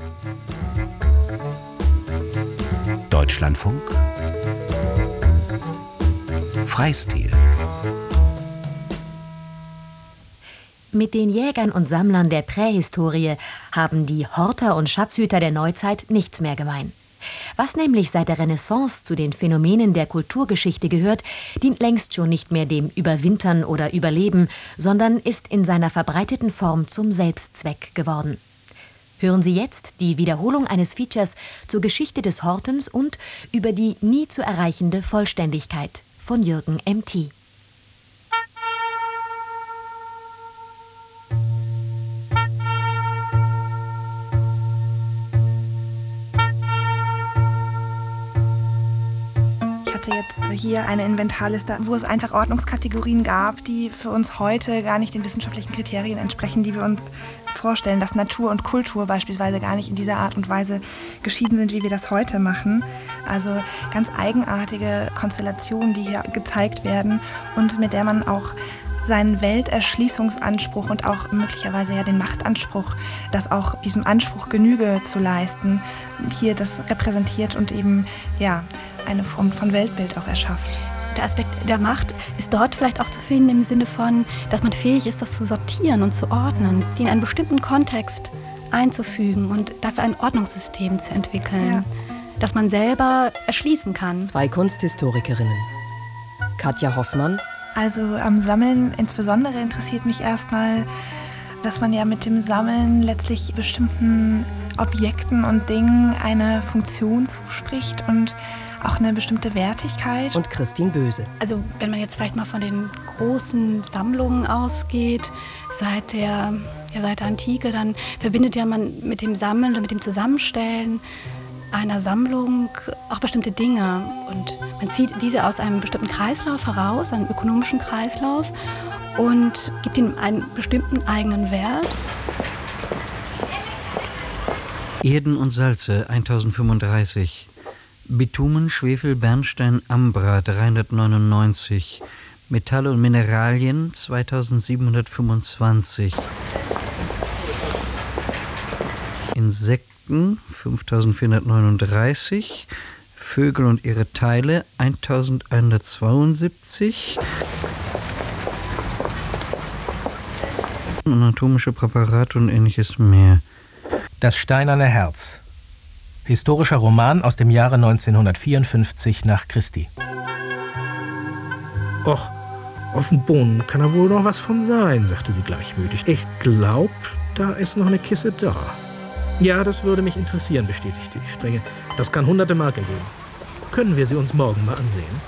Deutschlandfunk Freistil. Mit den Jägern und Sammlern der Prähistorie haben die Horter und Schatzhüter der Neuzeit nichts mehr gemein. Was nämlich seit der Renaissance zu den Phänomenen der Kulturgeschichte gehört, dient längst schon nicht mehr dem Überwintern oder Überleben, sondern ist in seiner verbreiteten Form zum Selbstzweck geworden. Hören Sie jetzt die Wiederholung eines Features zur Geschichte des Hortens und über die nie zu erreichende Vollständigkeit von Jürgen M.T. Jetzt hier eine Inventarliste, wo es einfach Ordnungskategorien gab, die für uns heute gar nicht den wissenschaftlichen Kriterien entsprechen, die wir uns vorstellen, dass Natur und Kultur beispielsweise gar nicht in dieser Art und Weise geschieden sind, wie wir das heute machen. Also ganz eigenartige Konstellationen, die hier gezeigt werden und mit der man auch seinen Welterschließungsanspruch und auch möglicherweise ja den Machtanspruch, das auch diesem Anspruch Genüge zu leisten, hier das repräsentiert und eben ja eine Form von Weltbild auch erschafft. Der Aspekt der Macht ist dort vielleicht auch zu finden im Sinne von, dass man fähig ist, das zu sortieren und zu ordnen, die in einen bestimmten Kontext einzufügen und dafür ein Ordnungssystem zu entwickeln, das man selber erschließen kann. Zwei Kunsthistorikerinnen. Katja Hoffmann. Also am Sammeln insbesondere interessiert mich erstmal, dass man ja mit dem Sammeln letztlich bestimmten Objekten und Dingen eine Funktion zuspricht und auch eine bestimmte Wertigkeit. Und Christine Böse. Also wenn man jetzt vielleicht mal von den großen Sammlungen ausgeht, seit der Antike, dann verbindet ja man mit dem Sammeln und mit dem Zusammenstellen einer Sammlung auch bestimmte Dinge. Und man zieht diese aus einem bestimmten Kreislauf heraus, einem ökonomischen Kreislauf, und gibt ihm einen bestimmten eigenen Wert. Erden und Salze 1035. Bitumen, Schwefel, Bernstein, Ambra 399, Metalle und Mineralien 2725, Insekten 5439, Vögel und ihre Teile 1172, anatomische Präparate und ähnliches mehr. Das steinerne Herz. Historischer Roman aus dem Jahre 1954 nach Christi. Och, auf dem Boden kann da wohl noch was von sein, sagte sie gleichmütig. Ich glaub, da ist noch eine Kiste da. Ja, das würde mich interessieren, bestätigte ich strenge. Das kann hunderte Mark ergeben. Können wir sie uns morgen mal ansehen?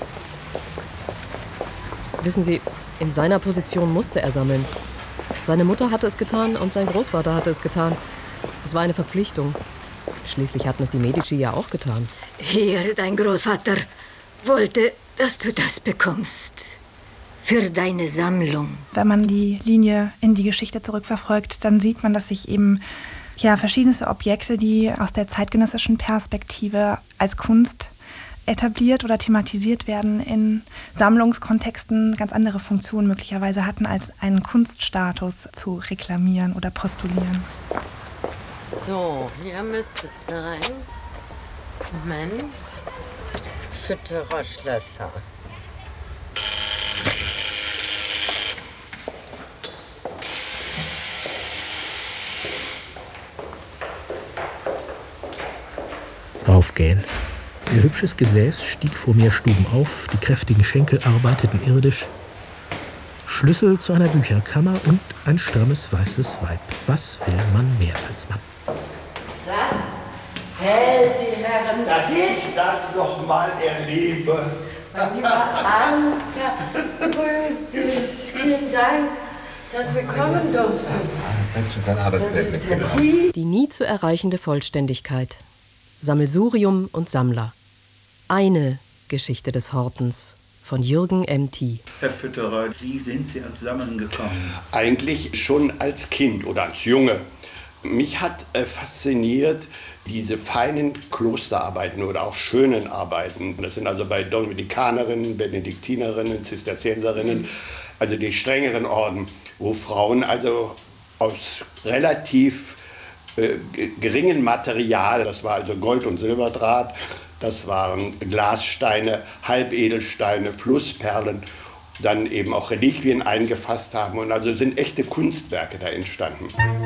Wissen Sie, in seiner Position musste er sammeln. Seine Mutter hatte es getan und sein Großvater hatte es getan. Es war eine Verpflichtung. Schließlich hatten es die Medici ja auch getan. Hier, dein Großvater wollte, dass du das bekommst. Für deine Sammlung. Wenn man die Linie in die Geschichte zurückverfolgt, dann sieht man, dass sich eben verschiedenste Objekte, die aus der zeitgenössischen Perspektive als Kunst etabliert oder thematisiert werden, in Sammlungskontexten ganz andere Funktionen möglicherweise hatten, als einen Kunststatus zu reklamieren oder postulieren. So, hier müsste es sein. Moment. Fütterer Schlösser. Raufgehen. Ihr hübsches Gesäß stieg vor mir Stuben auf, die kräftigen Schenkel arbeiteten irdisch. Schlüssel zu einer Bücherkammer und ein strammes weißes Weib. Was will man mehr als Mann? Das hält die Herren dass ich das noch mal erlebe. Mein lieber Ansgar, grüß dich. Vielen Dank, dass wir kommen durften. Mensch, sein Arbeitswelt mitgebracht. Die nie zu erreichende Vollständigkeit. Sammelsurium und Sammler. Eine Geschichte des Hortens von Jürgen M.T. Herr Fütterer, wie sind Sie ans Sammeln gekommen? Eigentlich schon als Kind oder als Junge. Mich hat fasziniert diese feinen Klosterarbeiten oder auch schönen Arbeiten. Das sind also bei Dominikanerinnen, Benediktinerinnen, Zisterzienserinnen, also die strengeren Orden, wo Frauen also aus relativ geringen Material. Das war also Gold- und Silberdraht, das waren Glassteine, Halbedelsteine, Flussperlen, dann eben auch Reliquien eingefasst haben. Und also sind echte Kunstwerke da entstanden.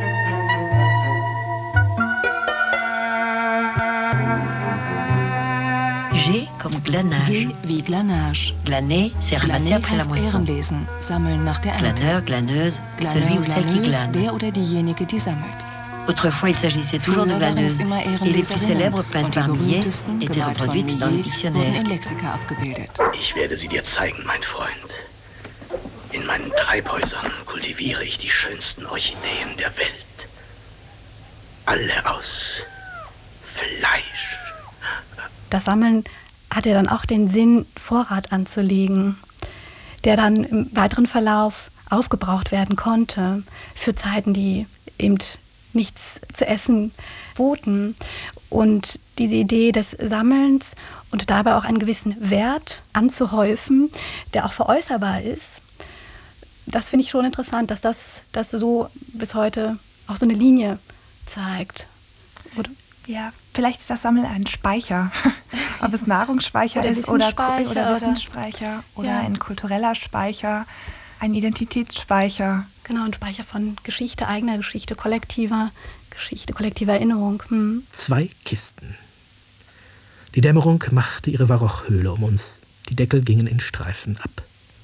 G comme glanage. G wie Glanage. Glaner, c'est ramasser après la heißt moisson. Ehrenlesen, sammeln nach der Ernte. Glaneur, glaneuse, celui Glaneur, ou celle qui glaneuse, glane. der oder diejenige, die sammelt. Autrefois, il s'agissait toujours de Früher waren es glaneuses. immer Et les plus Ehrenleserinnen célèbres peintes und die par Millet berühmtesten, étaient gemalt von reproduites dans le Millet, wurden dictionnaire. in Lexika abgebildet. Ich werde sie dir zeigen, mein Freund. In meinen Treibhäusern kultiviere ich die schönsten Orchideen der Welt. Alle aus Fleisch. Das Sammeln hat ja dann auch den Sinn, Vorrat anzulegen, der dann im weiteren Verlauf aufgebraucht werden konnte für Zeiten, die eben nichts zu essen boten. Und diese Idee des Sammelns und dabei auch einen gewissen Wert anzuhäufen, der auch veräußerbar ist, das finde ich schon interessant, dass das so bis heute auch so eine Linie zeigt. Oder? Ja, vielleicht ist das Sammeln ein Speicher. Ob es Nahrungsspeicher ist oder Wissensspeicher oder ein kultureller Speicher, ein Identitätsspeicher. Genau, ein Speicher von Geschichte, eigener Geschichte, kollektiver Erinnerung. 2 Kisten. Die Dämmerung machte ihre Barochhöhle um uns. Die Deckel gingen in Streifen ab.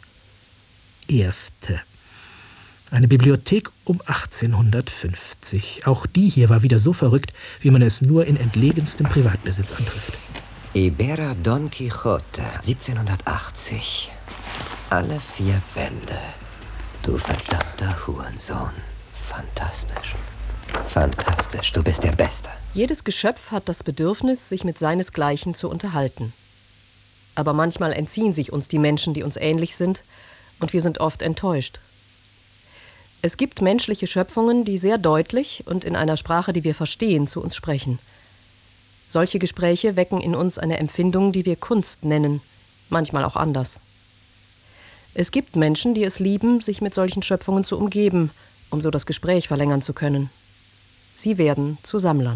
Erste. Eine Bibliothek um 1850. Auch die hier war wieder so verrückt, wie man es nur in entlegenstem Privatbesitz antrifft. Ibera Don Quixote, 1780. Alle 4 Bände. Du verdammter Hurensohn. Fantastisch. Fantastisch, du bist der Beste. Jedes Geschöpf hat das Bedürfnis, sich mit seinesgleichen zu unterhalten. Aber manchmal entziehen sich uns die Menschen, die uns ähnlich sind, und wir sind oft enttäuscht. Es gibt menschliche Schöpfungen, die sehr deutlich und in einer Sprache, die wir verstehen, zu uns sprechen. Solche Gespräche wecken in uns eine Empfindung, die wir Kunst nennen, manchmal auch anders. Es gibt Menschen, die es lieben, sich mit solchen Schöpfungen zu umgeben, um so das Gespräch verlängern zu können. Sie werden zu Sammlern.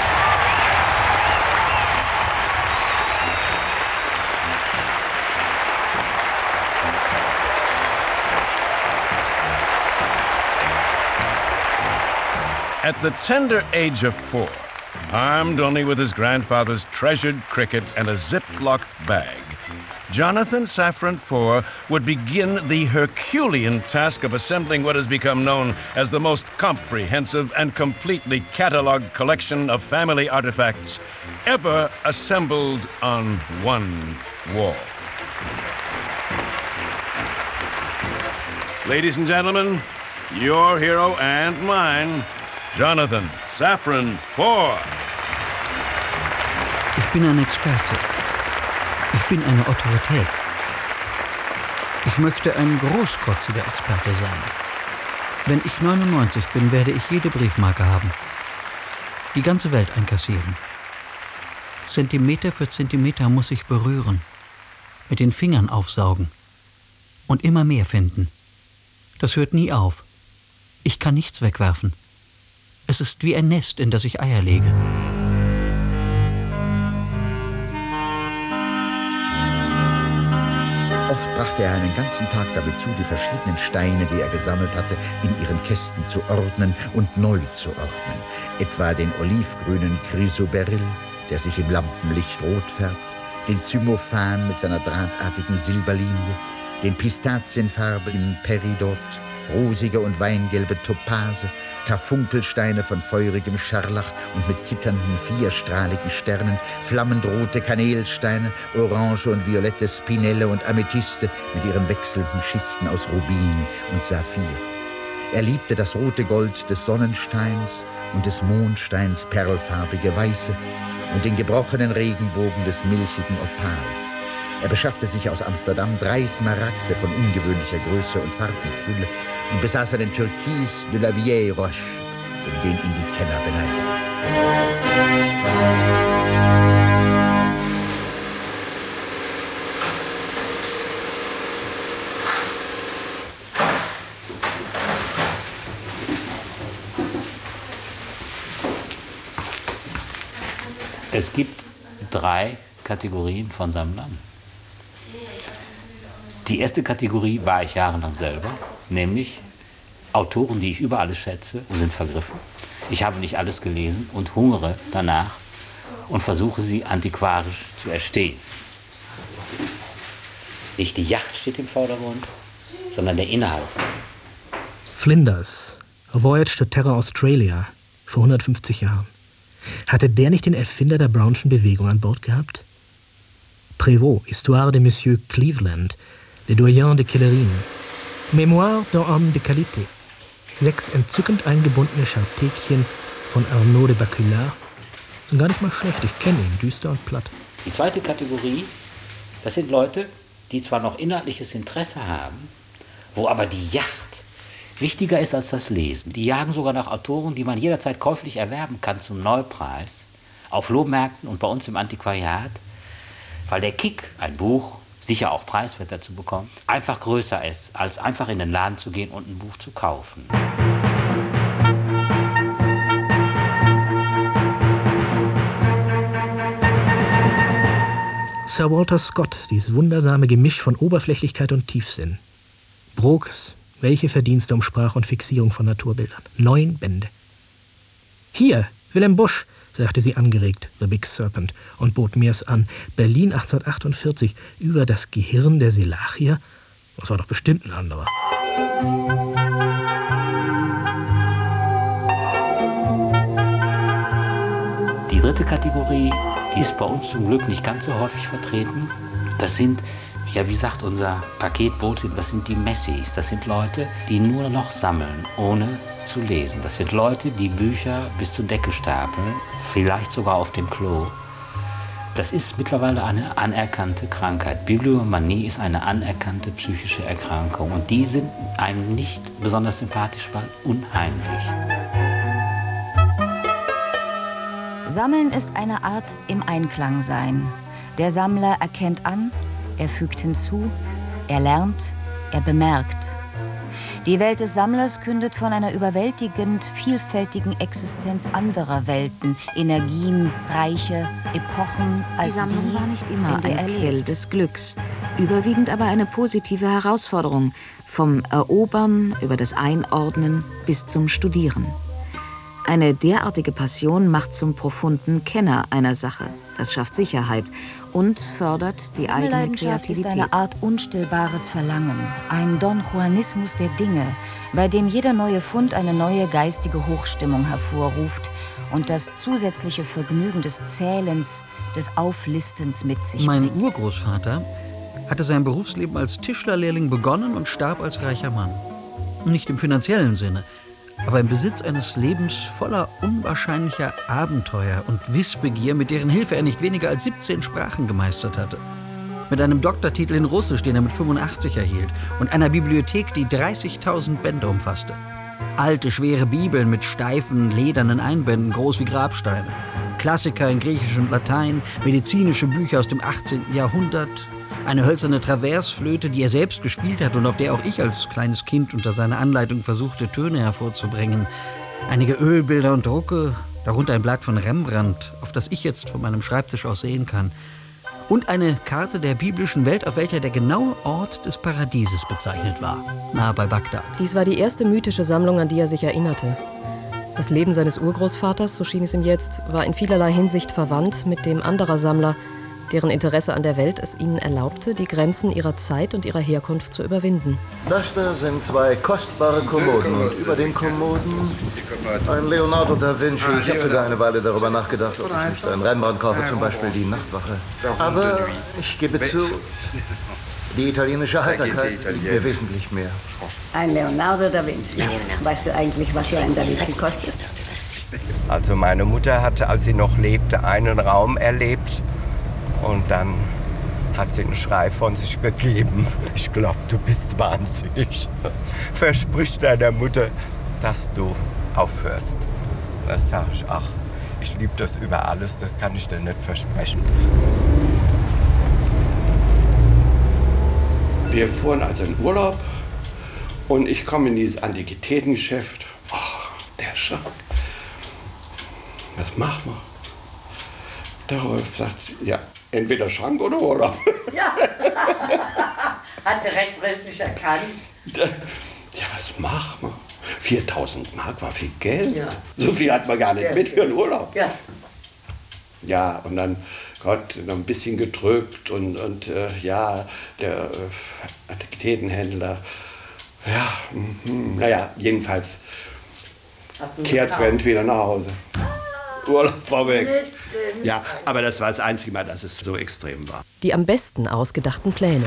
At the tender age of 4, armed only with his grandfather's treasured cricket and a Ziploc bag, Jonathan Safran Foer would begin the Herculean task of assembling what has become known as the most comprehensive and completely catalogued collection of family artifacts ever assembled on one wall. Ladies and gentlemen, your hero and mine, Jonathan Safran Foer. Ich bin ein Experte. Ich bin eine Autorität. Ich möchte ein großkotziger Experte sein. Wenn ich 99 bin, werde ich jede Briefmarke haben. Die ganze Welt einkassieren. Zentimeter für Zentimeter muss ich berühren. Mit den Fingern aufsaugen. Und immer mehr finden. Das hört nie auf. Ich kann nichts wegwerfen. Es ist wie ein Nest, in das ich Eier lege. Oft brachte er einen ganzen Tag damit zu, die verschiedenen Steine, die er gesammelt hatte, in ihren Kästen zu ordnen und neu zu ordnen. Etwa den olivgrünen Chrysoberyl, der sich im Lampenlicht rot färbt, den Zymophan mit seiner drahtartigen Silberlinie, den pistazienfarbigen Peridot, rosige und weingelbe Topase, Karfunkelsteine von feurigem Scharlach und mit zitternden vierstrahligen Sternen, flammend rote Kanelsteine, orange und violette Spinelle und Amethyste mit ihren wechselnden Schichten aus Rubin und Saphir. Er liebte das rote Gold des Sonnensteins und des Mondsteins perlfarbige Weiße und den gebrochenen Regenbogen des milchigen Opals. Er beschaffte sich aus Amsterdam 3 Smaragde von ungewöhnlicher Größe und Farbenfülle und besaß einen Türkis de la Vieille Roche, um den ihn die Kenner beneiden. Es gibt 3 Kategorien von Sammlern. Die erste Kategorie war ich jahrelang selber, nämlich Autoren, die ich über alles schätze, sind vergriffen. Ich habe nicht alles gelesen und hungere danach und versuche sie antiquarisch zu erstehen. Nicht die Yacht steht im Vordergrund, sondern der Inhalt. Flinders, A Voyage to Terra Australia, vor 150 Jahren. Hatte der nicht den Erfinder der Brownschen Bewegung an Bord gehabt? Prévost, Histoire de Monsieur Cleveland, Le Doyen de Kellerine, Mémoire d'un homme de qualité. 6 entzückend eingebundene Schartäkchen von Arnaud de Baculard. Sind gar nicht mal schlecht, ich kenne ihn, düster und platt. Die zweite Kategorie, das sind Leute, die zwar noch inhaltliches Interesse haben, wo aber die Yacht wichtiger ist als das Lesen. Die jagen sogar nach Autoren, die man jederzeit käuflich erwerben kann zum Neupreis, auf Flohmärkten und bei uns im Antiquariat, weil der Kick, ein Buch, sicher auch preiswerter zu bekommen, einfach größer ist, als einfach in den Laden zu gehen und ein Buch zu kaufen. Sir Walter Scott, dieses wundersame Gemisch von Oberflächlichkeit und Tiefsinn. Brooks, welche Verdienste um Sprache und Fixierung von Naturbildern. 9 Bände. Hier, Wilhelm Busch, sagte sie angeregt, The Big Serpent, und bot mir's an. Berlin 1848, über das Gehirn der Selachier? Das war doch bestimmt ein anderer. Die dritte Kategorie, die ist bei uns zum Glück nicht ganz so häufig vertreten. Das sind, ja wie sagt unser Paketbote, das sind die Messies. Das sind Leute, die nur noch sammeln, ohne zu lesen. Das sind Leute, die Bücher bis zur Decke stapeln, vielleicht sogar auf dem Klo. Das ist mittlerweile eine anerkannte Krankheit. Bibliomanie ist eine anerkannte psychische Erkrankung. Und die sind einem nicht besonders sympathisch, weil unheimlich. Sammeln ist eine Art im Einklang sein. Der Sammler erkennt an, er fügt hinzu, er lernt, er bemerkt. Die Welt des Sammlers kündet von einer überwältigend vielfältigen Existenz anderer Welten, Energien, Reiche, Epochen als die Sammlung war nicht immer ein Quell des Glücks, überwiegend aber eine positive Herausforderung, vom Erobern über das Einordnen bis zum Studieren. Eine derartige Passion macht zum profunden Kenner einer Sache. Das schafft Sicherheit und fördert die eigene Kreativität. Ist eine Art unstillbares Verlangen, ein Don Juanismus der Dinge, bei dem jeder neue Fund eine neue geistige Hochstimmung hervorruft und das zusätzliche Vergnügen des Zählens, des Auflistens mit sich Mein bringt. Urgroßvater hatte sein Berufsleben als Tischlerlehrling begonnen und starb als reicher Mann. Nicht im finanziellen Sinne, aber im Besitz eines Lebens voller unwahrscheinlicher Abenteuer und Wissbegier, mit deren Hilfe er nicht weniger als 17 Sprachen gemeistert hatte. Mit einem Doktortitel in Russisch, den er mit 85 erhielt, und einer Bibliothek, die 30.000 Bände umfasste. Alte, schwere Bibeln mit steifen, ledernen Einbänden, groß wie Grabsteine. Klassiker in Griechisch und Latein, medizinische Bücher aus dem 18. Jahrhundert, eine hölzerne Traversflöte, die er selbst gespielt hat und auf der auch ich als kleines Kind unter seiner Anleitung versuchte, Töne hervorzubringen. Einige Ölbilder und Drucke, darunter ein Blatt von Rembrandt, auf das ich jetzt von meinem Schreibtisch aus sehen kann. Und eine Karte der biblischen Welt, auf welcher der genaue Ort des Paradieses bezeichnet war, nahe bei Bagdad. Dies war die erste mythische Sammlung, an die er sich erinnerte. Das Leben seines Urgroßvaters, so schien es ihm jetzt, war in vielerlei Hinsicht verwandt mit dem anderer Sammler, deren Interesse an der Welt es ihnen erlaubte, die Grenzen ihrer Zeit und ihrer Herkunft zu überwinden. Das da sind 2 kostbare Kommoden und über den Kommoden ein Leonardo da Vinci. Ich habe sogar eine Weile darüber nachgedacht, ob ich nicht einen Rembrandt kaufe, zum Beispiel die Nachtwache. Aber ich gebe zu, die italienische Heiterkeit liegt mir wesentlich mehr. Ein Leonardo da Vinci. Weißt du eigentlich, was so ein Da Vinci kostet? Also meine Mutter hatte, als sie noch lebte, einen Raum erlebt. Und dann hat sie einen Schrei von sich gegeben. Ich glaube, du bist wahnsinnig. Versprich deiner Mutter, dass du aufhörst. Das sage ich, ach, ich liebe das über alles, das kann ich dir nicht versprechen. Wir fuhren also in Urlaub und ich komme in dieses Antiquitätengeschäft. Oh, der Schrank. Was machen wir? Der Rolf sagt, ja, entweder Schrank oder Urlaub. Ja, hat direkt richtig erkannt. Ja, was machen wir? 4.000 Mark war viel Geld. Ja. So viel hat man gar nicht mit für einen Urlaub. Ja. Ja, und dann, Gott, noch ein bisschen gedrückt und ja, der Antiquitätenhändler, ja, naja, jedenfalls kehrt Trent wieder nach Hause. Urlaub war weg. Ja, aber das war das einzige Mal, dass es so extrem war. Die am besten ausgedachten Pläne.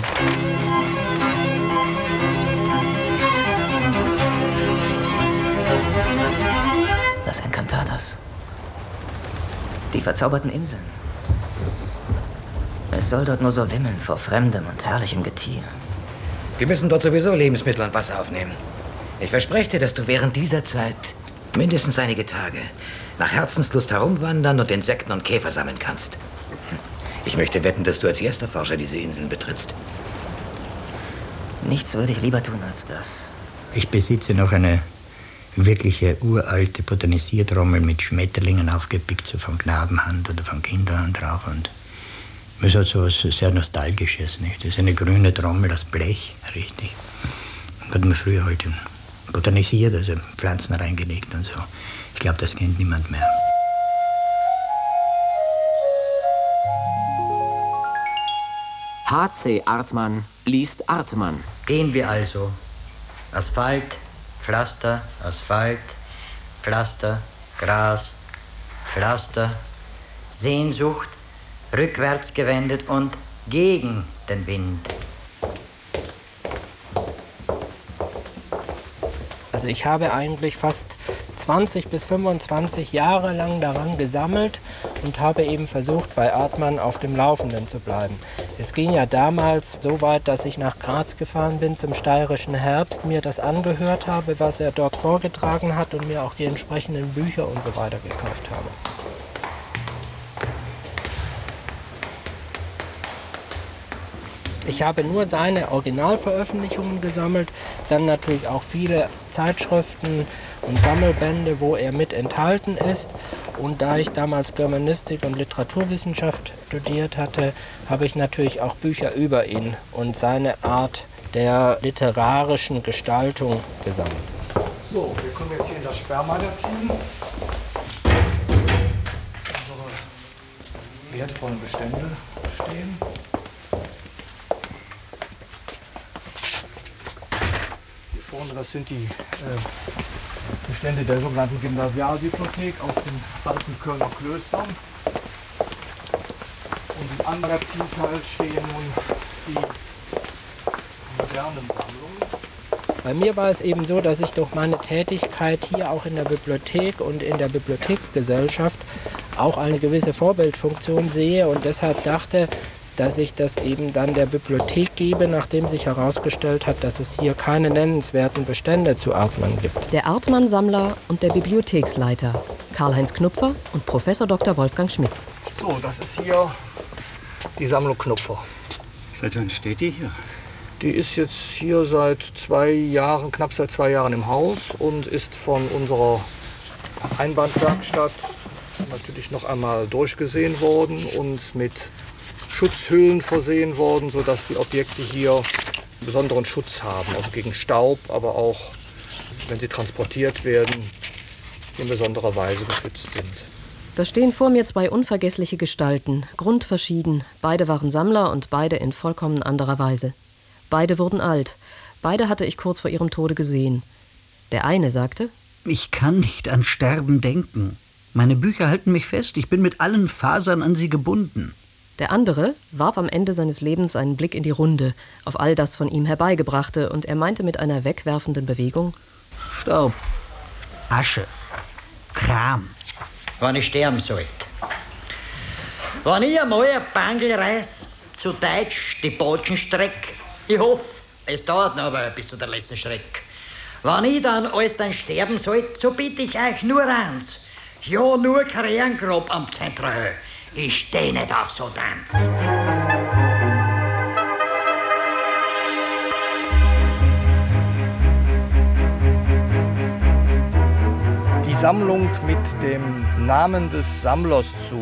Las Encantadas. Die verzauberten Inseln. Es soll dort nur so wimmeln vor fremdem und herrlichem Getier. Wir müssen dort sowieso Lebensmittel und Wasser aufnehmen. Ich verspreche dir, dass du während dieser Zeit mindestens einige Tage nach Herzenslust herumwandern und Insekten und Käfer sammeln kannst. Ich möchte wetten, dass du als erster Forscher diese Inseln betrittst. Nichts würde ich lieber tun als das. Ich besitze noch eine wirkliche uralte Botanisiertrommel mit Schmetterlingen aufgepickt, so von Knabenhand oder von Kinderhand drauf. Und es hat so was sehr Nostalgisches, nicht? Das ist eine grüne Trommel aus Blech, richtig. Und hat man früher halt botanisiert, also Pflanzen reingelegt und so. Ich glaube, das kennt niemand mehr. H.C. Artmann liest Artmann. Gehen wir also. Asphalt, Pflaster, Asphalt, Pflaster, Gras, Pflaster, Sehnsucht, rückwärts gewendet und gegen den Wind. Also ich habe eigentlich fast 20 bis 25 Jahre lang daran gesammelt und habe eben versucht, bei Artmann auf dem Laufenden zu bleiben. Es ging ja damals so weit, dass ich nach Graz gefahren bin zum Steirischen Herbst, mir das angehört habe, was er dort vorgetragen hat und mir auch die entsprechenden Bücher und so weiter gekauft habe. Ich habe nur seine Originalveröffentlichungen gesammelt, dann natürlich auch viele Zeitschriften und Sammelbände, wo er mit enthalten ist. Und da ich damals Germanistik und Literaturwissenschaft studiert hatte, habe ich natürlich auch Bücher über ihn und seine Art der literarischen Gestaltung gesammelt. So, wir kommen jetzt hier in das Sperrmagazin. Unsere wertvollen Bestände stehen. Hier vorne, das sind die Bestände der sogenannten Gymnasialbibliothek aus den alten Kölner Klöstern. Und im anderen Magazin stehen nun die modernen Sammlungen. Bei mir war es eben so, dass ich durch meine Tätigkeit hier auch in der Bibliothek und in der Bibliotheksgesellschaft auch eine gewisse Vorbildfunktion sehe und deshalb dachte, dass ich das eben dann der Bibliothek gebe, nachdem sich herausgestellt hat, dass es hier keine nennenswerten Bestände zu Artmann gibt. Der Artmann-Sammler und der Bibliotheksleiter Karl-Heinz Knupfer und Professor Dr. Wolfgang Schmitz. So, das ist hier die Sammlung Knupfer. Seit wann steht die hier? Die ist jetzt hier seit 2 Jahren, knapp seit 2 Jahren im Haus und ist von unserer Einbandwerkstatt natürlich noch einmal durchgesehen worden und mit Schutzhüllen versehen worden, sodass die Objekte hier besonderen Schutz haben, also gegen Staub, aber auch, wenn sie transportiert werden, in besonderer Weise geschützt sind. Da stehen vor mir 2 unvergessliche Gestalten, grundverschieden. Beide waren Sammler und beide in vollkommen anderer Weise. Beide wurden alt. Beide hatte ich kurz vor ihrem Tode gesehen. Der eine sagte: Ich kann nicht an Sterben denken. Meine Bücher halten mich fest. Ich bin mit allen Fasern an sie gebunden. Der andere warf am Ende seines Lebens einen Blick in die Runde, auf all das von ihm Herbeigebrachte, und er meinte mit einer wegwerfenden Bewegung: Staub, Asche, Kram. Wenn ich sterben sollte. Wenn ich einmal ein Bangel reiß, zu Deutsch die Botschenstreck, ich hoffe, es dauert noch aber bis zu der letzten Schreck. Wenn ich dann alles dann sterben sollte, so bitte ich euch nur eins. Ja, nur kein Ehrengrab am Zentrum. Ich steh nicht auf so Tanz. Die Sammlung mit dem Namen des Sammlers zu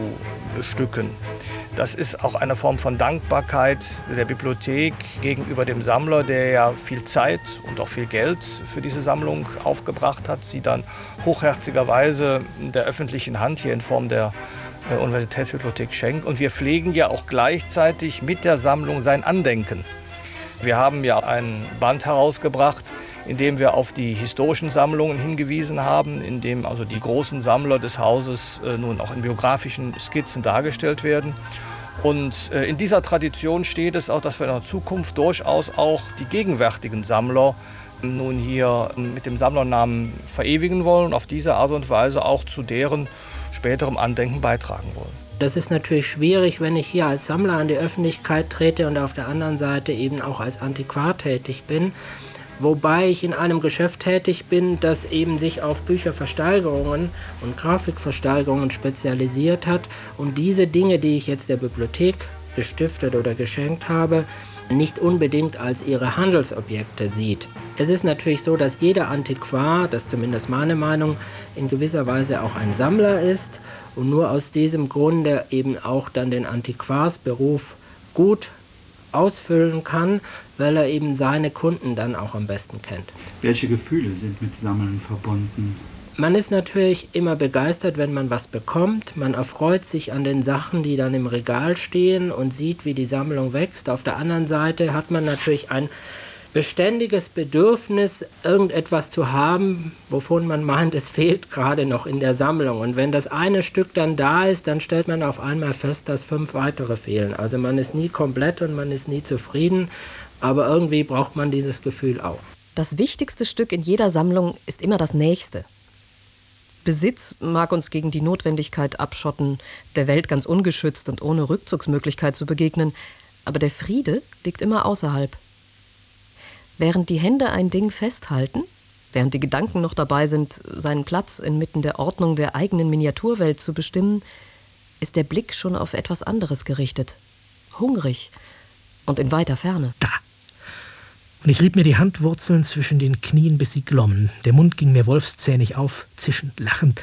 bestücken. Das ist auch eine Form von Dankbarkeit der Bibliothek gegenüber dem Sammler, der ja viel Zeit und auch viel Geld für diese Sammlung aufgebracht hat, sie dann hochherzigerweise der öffentlichen Hand hier in Form der Universitätsbibliothek schenkt. Und wir pflegen ja auch gleichzeitig mit der Sammlung sein Andenken. Wir haben ja einen Band herausgebracht, in dem wir auf die historischen Sammlungen hingewiesen haben, in dem also die großen Sammler des Hauses nun auch in biografischen Skizzen dargestellt werden. Und in dieser Tradition steht es auch, dass wir in der Zukunft durchaus auch die gegenwärtigen Sammler nun hier mit dem Sammlernamen verewigen wollen und auf diese Art und Weise auch zu deren späterem Andenken beitragen wollen. Das ist natürlich schwierig, wenn ich hier als Sammler an die Öffentlichkeit trete und auf der anderen Seite eben auch als Antiquar tätig bin. Wobei ich in einem Geschäft tätig bin, das eben sich auf Bücherversteigerungen und Grafikversteigerungen spezialisiert hat und diese Dinge, die ich jetzt der Bibliothek gestiftet oder geschenkt habe, nicht unbedingt als ihre Handelsobjekte sieht. Es ist natürlich so, dass jeder Antiquar, das ist zumindest meine Meinung, in gewisser Weise auch ein Sammler ist und nur aus diesem Grunde eben auch dann den Antiquarsberuf gut ausfüllen kann, weil er eben seine Kunden dann auch am besten kennt. Welche Gefühle sind mit Sammeln verbunden? Man ist natürlich immer begeistert, wenn man was bekommt. Man erfreut sich an den Sachen, die dann im Regal stehen und sieht, wie die Sammlung wächst. Auf der anderen Seite hat man natürlich ein beständiges Bedürfnis, irgendetwas zu haben, wovon man meint, es fehlt gerade noch in der Sammlung. Und wenn das eine Stück dann da ist, dann stellt man auf einmal fest, dass 5 weitere fehlen. Also man ist nie komplett und man ist nie zufrieden, aber irgendwie braucht man dieses Gefühl auch. Das wichtigste Stück in jeder Sammlung ist immer das nächste. Besitz mag uns gegen die Notwendigkeit abschotten, der Welt ganz ungeschützt und ohne Rückzugsmöglichkeit zu begegnen, aber der Friede liegt immer außerhalb. Während die Hände ein Ding festhalten, während die Gedanken noch dabei sind, seinen Platz inmitten der Ordnung der eigenen Miniaturwelt zu bestimmen, ist der Blick schon auf etwas anderes gerichtet, hungrig und in weiter Ferne. Da. Und ich rieb mir die Handwurzeln zwischen den Knien, bis sie glommen. Der Mund ging mir wolfszähnig auf, zischend, lachend.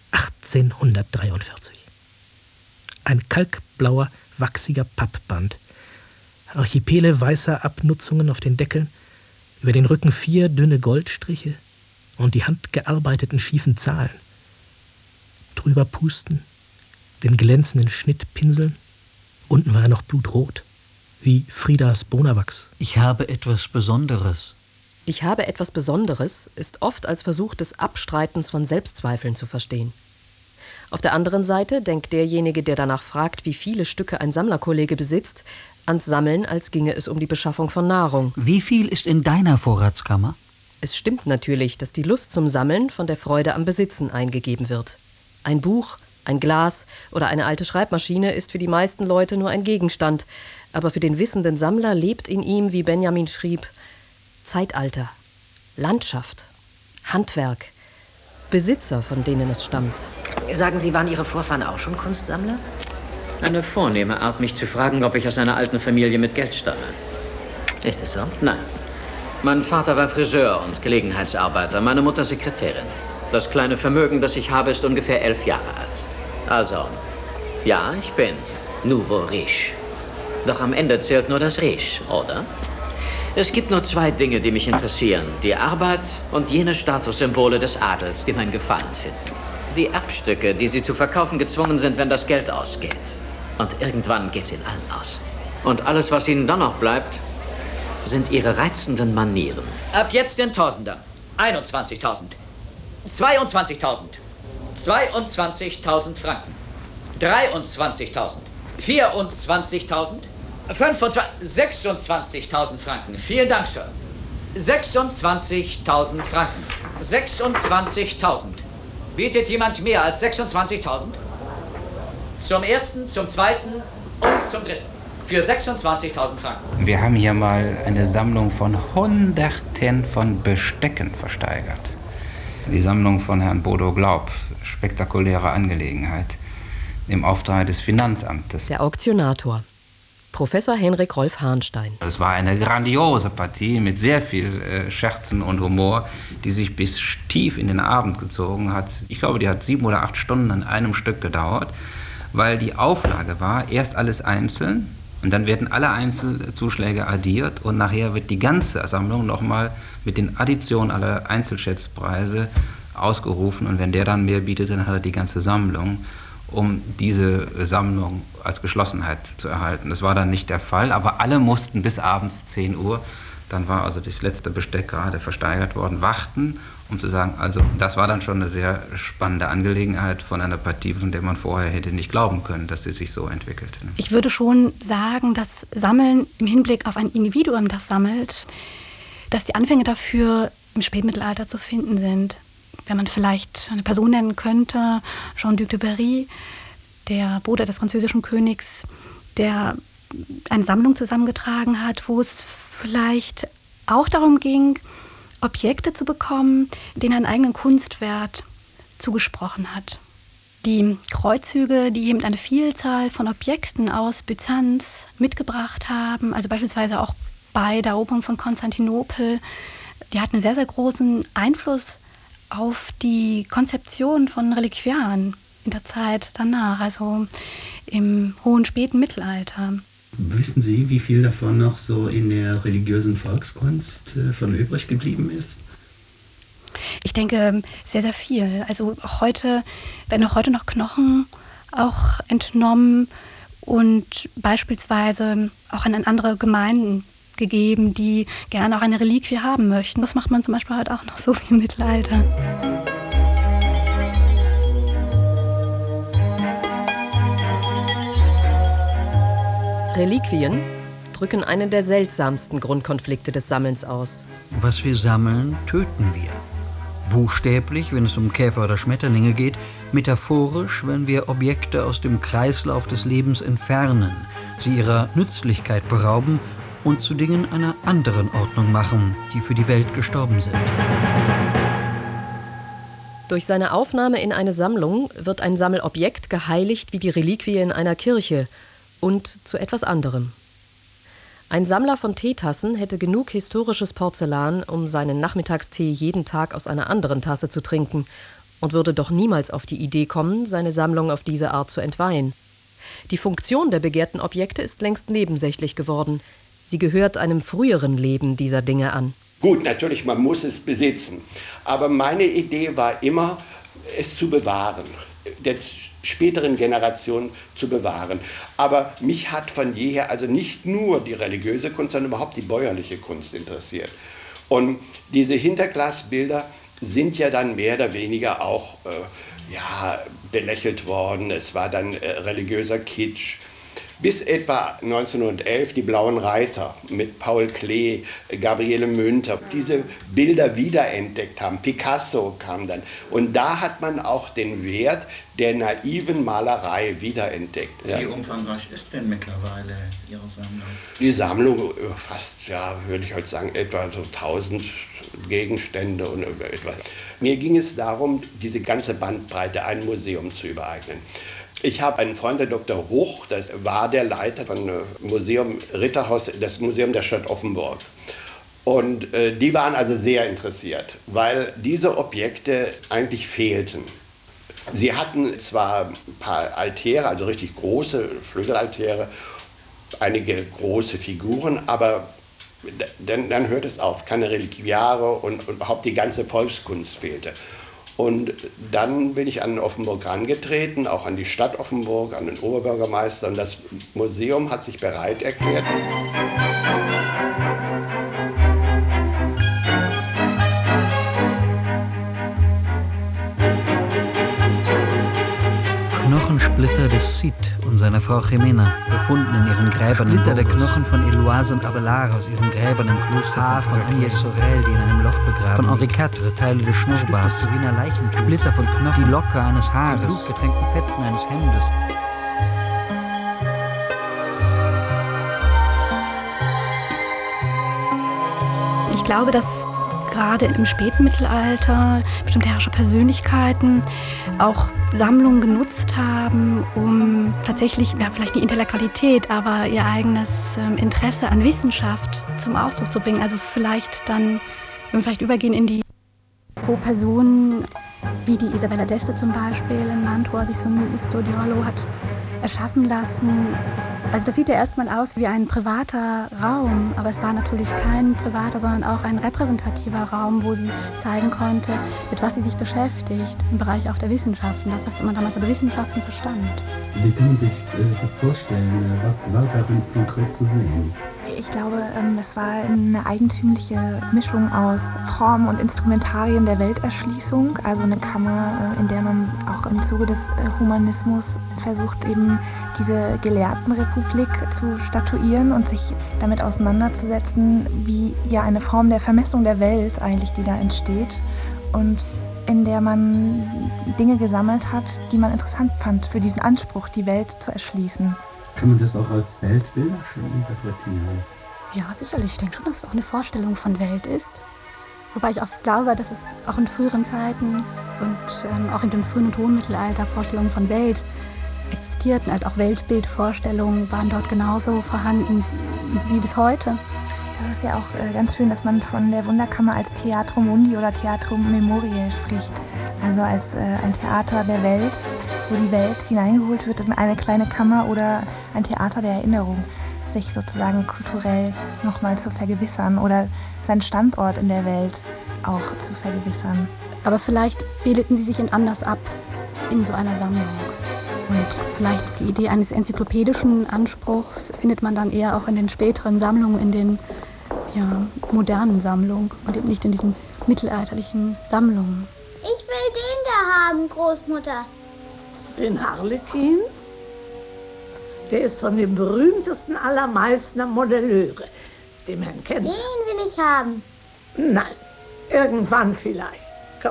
1843. Ein kalkblauer, wachsiger Pappband. Archipele weißer Abnutzungen auf den Deckeln. Über den Rücken 4 dünne Goldstriche und die handgearbeiteten schiefen Zahlen. Drüber pusten, den glänzenden Schnitt pinseln. Unten war er noch blutrot, wie Friedas Bonawachs. Ich habe etwas Besonderes. Ich habe etwas Besonderes ist oft als Versuch des Abstreitens von Selbstzweifeln zu verstehen. Auf der anderen Seite denkt derjenige, der danach fragt, wie viele Stücke ein Sammlerkollege besitzt, ans Sammeln, als ginge es um die Beschaffung von Nahrung. Wie viel ist in deiner Vorratskammer? Es stimmt natürlich, dass die Lust zum Sammeln von der Freude am Besitzen eingegeben wird. Ein Buch, ein Glas oder eine alte Schreibmaschine ist für die meisten Leute nur ein Gegenstand, aber für den wissenden Sammler lebt in ihm, wie Benjamin schrieb, Zeitalter, Landschaft, Handwerk, Besitzer, von denen es stammt. Sagen Sie, waren Ihre Vorfahren auch schon Kunstsammler? Eine vornehme Art, mich zu fragen, ob ich aus einer alten Familie mit Geld stamme. Ist es so? Nein. Mein Vater war Friseur und Gelegenheitsarbeiter, meine Mutter Sekretärin. Das kleine Vermögen, das ich habe, ist ungefähr 11 Jahre alt. Also, ja, ich bin nouveau riche. Doch am Ende zählt nur das Riche, oder? Es gibt nur 2 Dinge, die mich interessieren. Die Arbeit und jene Statussymbole des Adels, die mein Gefallen finden. Die Erbstücke, die sie zu verkaufen gezwungen sind, wenn das Geld ausgeht. Und irgendwann geht's ihnen allen aus. Und alles, was ihnen dann noch bleibt, sind ihre reizenden Manieren. Ab jetzt den Tausender. 21.000. 22.000. 22.000 Franken. 23.000. 24.000. 26.000 Franken. Vielen Dank, Sir. 26.000 Franken. 26.000. Bietet jemand mehr als 26.000? Zum ersten, zum zweiten und zum dritten. Für 26.000 Franken. Wir haben hier mal eine Sammlung von Hunderten von Bestecken versteigert. Die Sammlung von Herrn Bodo Glaub, spektakuläre Angelegenheit, im Auftrag des Finanzamtes. Der Auktionator, Professor Henrik Rolf Hahnstein. Es war eine grandiose Partie mit sehr viel Scherzen und Humor, die sich bis tief in den Abend gezogen hat. Ich glaube, die hat 7 oder 8 Stunden an einem Stück gedauert, weil die Auflage war, erst alles einzeln und dann werden alle Einzelzuschläge addiert und nachher wird die ganze Sammlung nochmal mit den Additionen aller Einzelschätzpreise ausgerufen und wenn der dann mehr bietet, dann hat er die ganze Sammlung, um diese Sammlung als Geschlossenheit zu erhalten. Das war dann nicht der Fall, aber alle mussten bis abends 10 Uhr, dann war also das letzte Besteck gerade versteigert worden, warten, um zu sagen, also das war dann schon eine sehr spannende Angelegenheit von einer Partie, von der man vorher hätte nicht glauben können, dass sie sich so entwickelt. Ich würde schon sagen, dass Sammeln im Hinblick auf ein Individuum, das sammelt, dass die Anfänge dafür im Spätmittelalter zu finden sind. Wenn man vielleicht eine Person nennen könnte, Jean-Duc de Berry, der Bruder des französischen Königs, der eine Sammlung zusammengetragen hat, wo es vielleicht auch darum ging, Objekte zu bekommen, denen einen eigenen Kunstwert zugesprochen hat. Die Kreuzzüge, die eben eine Vielzahl von Objekten aus Byzanz mitgebracht haben, also beispielsweise auch bei der Eroberung von Konstantinopel, die hatten einen sehr, sehr großen Einfluss auf die Konzeption von Reliquiaren in der Zeit danach, also im hohen späten Mittelalter. Wissen Sie, wie viel davon noch so in der religiösen Volkskunst von übrig geblieben ist? Ich denke, sehr, sehr viel. Also auch heute werden auch heute noch Knochen auch entnommen und beispielsweise auch an andere Gemeinden gegeben, die gerne auch eine Reliquie haben möchten. Das macht man zum Beispiel heute auch noch so wie im Mittelalter. Reliquien drücken einen der seltsamsten Grundkonflikte des Sammelns aus. Was wir sammeln, töten wir. Buchstäblich, wenn es um Käfer oder Schmetterlinge geht, metaphorisch, wenn wir Objekte aus dem Kreislauf des Lebens entfernen, sie ihrer Nützlichkeit berauben und zu Dingen einer anderen Ordnung machen, die für die Welt gestorben sind. Durch seine Aufnahme in eine Sammlung wird ein Sammelobjekt geheiligt wie die Reliquie in einer Kirche und zu etwas anderem. Ein Sammler von Teetassen hätte genug historisches Porzellan, um seinen Nachmittagstee jeden Tag aus einer anderen Tasse zu trinken und würde doch niemals auf die Idee kommen, seine Sammlung auf diese Art zu entweihen. Die Funktion der begehrten Objekte ist längst nebensächlich geworden. Sie gehört einem früheren Leben dieser Dinge an. Gut, natürlich, man muss es besitzen. Aber meine Idee war immer, es zu bewahren, der späteren Generationen zu bewahren. Aber mich hat von jeher also nicht nur die religiöse Kunst, sondern überhaupt die bäuerliche Kunst interessiert. Und diese Hinterglasbilder sind ja dann mehr oder weniger auch belächelt worden. Es war dann religiöser Kitsch. Bis etwa 1911 die Blauen Reiter mit Paul Klee, Gabriele Münter, diese Bilder wiederentdeckt haben. Picasso kam dann. Und da hat man auch den Wert der naiven Malerei wiederentdeckt. Wie umfangreich ist denn mittlerweile Ihre Sammlung? Die Sammlung fast, würde ich heute sagen, etwa so 1000 Gegenstände und etwas. Mir ging es darum, diese ganze Bandbreite ein Museum zu übereignen. Ich habe einen Freund, der Dr. Ruch, das war der Leiter von Museum Ritterhaus, das Museum der Stadt Offenburg. Und die waren also sehr interessiert, weil diese Objekte eigentlich fehlten. Sie hatten zwar ein paar Altäre, also richtig große Flügelaltäre, einige große Figuren, aber dann hört es auf, keine Reliquiare und überhaupt die ganze Volkskunst fehlte. Und dann bin ich an Offenburg herangetreten, auch an die Stadt Offenburg, an den Oberbürgermeister. Und das Museum hat sich bereit erklärt. Knochensplitter des Cid und seiner Frau Jimena, gefunden in ihren Gräbern. Splitter der Knochen von Eloise und Abelard aus ihren Gräbern im Kloster von Agnès Sorel, die in einem Loch begraben. Von Henri IV, Teile des Schnurrbarts, Splitter von Knochen, die Locke eines Haares, die blutgetränkten Fetzen eines Hemdes. Ich glaube, dass gerade im Spätmittelalter bestimmte Herrscherpersönlichkeiten auch Sammlungen genutzt haben, um tatsächlich, vielleicht die Intellektualität, aber ihr eigenes Interesse an Wissenschaft zum Ausdruck zu bringen. Also vielleicht dann, wenn wir vielleicht übergehen in die, wo Personen wie die Isabella d'Este zum Beispiel in Mantua sich so ein Studiolo hat erschaffen lassen. Also das sieht ja erstmal aus wie ein privater Raum, aber es war natürlich kein privater, sondern auch ein repräsentativer Raum, wo sie zeigen konnte, mit was sie sich beschäftigt, im Bereich auch der Wissenschaften, das, was man damals unter Wissenschaften verstand. Wie kann man sich das vorstellen? Was war darin konkret zu sehen? Ich glaube, es war eine eigentümliche Mischung aus Formen und Instrumentarien der Welterschließung, also eine Kammer, in der man auch im Zuge des Humanismus versucht, eben diese Gelehrtenrepublik zu statuieren und sich damit auseinanderzusetzen, wie ja eine Form der Vermessung der Welt eigentlich, die da entsteht und in der man Dinge gesammelt hat, die man interessant fand für diesen Anspruch, die Welt zu erschließen. Kann man das auch als Weltbilder schon interpretieren? Ja, sicherlich. Ich denke schon, dass es auch eine Vorstellung von Welt ist. Wobei ich oft glaube, dass es auch in früheren Zeiten und auch in dem frühen und hohen Mittelalter Vorstellungen von Welt existierten. Also auch Weltbildvorstellungen waren dort genauso vorhanden wie bis heute. Das ist ja auch ganz schön, dass man von der Wunderkammer als Theatrum Mundi oder Theatrum Memoriae spricht. Also als ein Theater der Welt, wo die Welt hineingeholt wird in eine kleine Kammer oder ein Theater der Erinnerung, sich sozusagen kulturell nochmal zu vergewissern oder seinen Standort in der Welt auch zu vergewissern. Aber vielleicht bildeten sie sich anders ab in so einer Sammlung. Und vielleicht die Idee eines enzyklopädischen Anspruchs findet man dann eher auch in den späteren Sammlungen, in den modernen Sammlungen und eben nicht in diesen mittelalterlichen Sammlungen. Ich will den da haben, Großmutter. Den Harlekin? Der ist von dem berühmtesten aller Meißner Modelleure, dem Herrn Kenner. Den will ich haben. Nein, irgendwann vielleicht. Komm.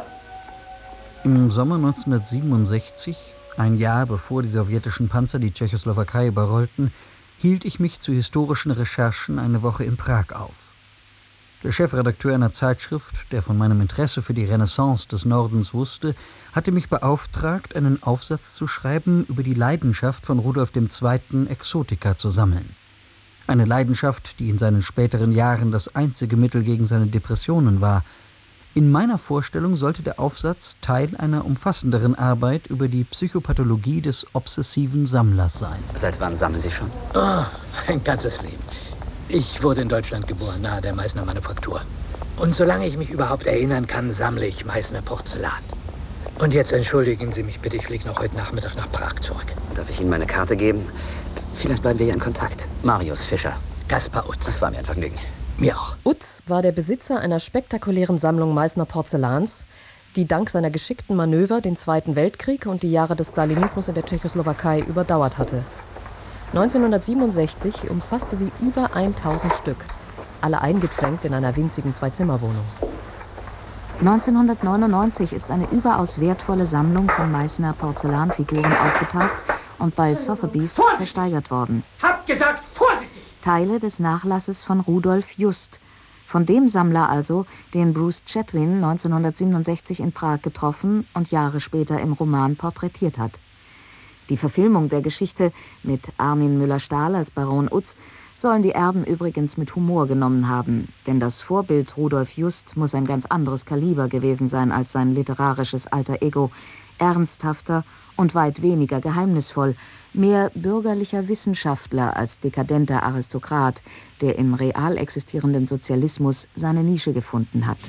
Im Sommer 1967, ein Jahr bevor die sowjetischen Panzer die Tschechoslowakei überrollten, hielt ich mich zu historischen Recherchen eine Woche in Prag auf. Der Chefredakteur einer Zeitschrift, der von meinem Interesse für die Renaissance des Nordens wusste, hatte mich beauftragt, einen Aufsatz zu schreiben über die Leidenschaft von Rudolf II., Exotika zu sammeln. Eine Leidenschaft, die in seinen späteren Jahren das einzige Mittel gegen seine Depressionen war. In meiner Vorstellung sollte der Aufsatz Teil einer umfassenderen Arbeit über die Psychopathologie des obsessiven Sammlers sein. Seit wann sammeln Sie schon? Oh, ein ganzes Leben. Ich wurde in Deutschland geboren, nahe der Meißner Manufaktur. Und solange ich mich überhaupt erinnern kann, sammle ich Meißner Porzellan. Und jetzt entschuldigen Sie mich bitte, ich fliege noch heute Nachmittag nach Prag zurück. Darf ich Ihnen meine Karte geben? Vielleicht bleiben wir hier in Kontakt. Marius Fischer. Kaspar Utz. Das war mir ein Vergnügen. Mir auch. Utz war der Besitzer einer spektakulären Sammlung Meißner Porzellans, die dank seiner geschickten Manöver den Zweiten Weltkrieg und die Jahre des Stalinismus in der Tschechoslowakei überdauert hatte. 1967 umfasste sie über 1000 Stück, alle eingezwängt in einer winzigen Zwei-Zimmer-Wohnung. 1999 ist eine überaus wertvolle Sammlung von Meißner Porzellanfiguren aufgetaucht und bei Sotheby's versteigert worden. Hab gesagt, vorsichtig! Teile des Nachlasses von Rudolf Just, von dem Sammler also, den Bruce Chatwin 1967 in Prag getroffen und Jahre später im Roman porträtiert hat. Die Verfilmung der Geschichte mit Armin Müller-Stahl als Baron Utz sollen die Erben übrigens mit Humor genommen haben, denn das Vorbild Rudolf Just muss ein ganz anderes Kaliber gewesen sein als sein literarisches Alter Ego, ernsthafter und weit weniger geheimnisvoll, mehr bürgerlicher Wissenschaftler als dekadenter Aristokrat, der im real existierenden Sozialismus seine Nische gefunden hat.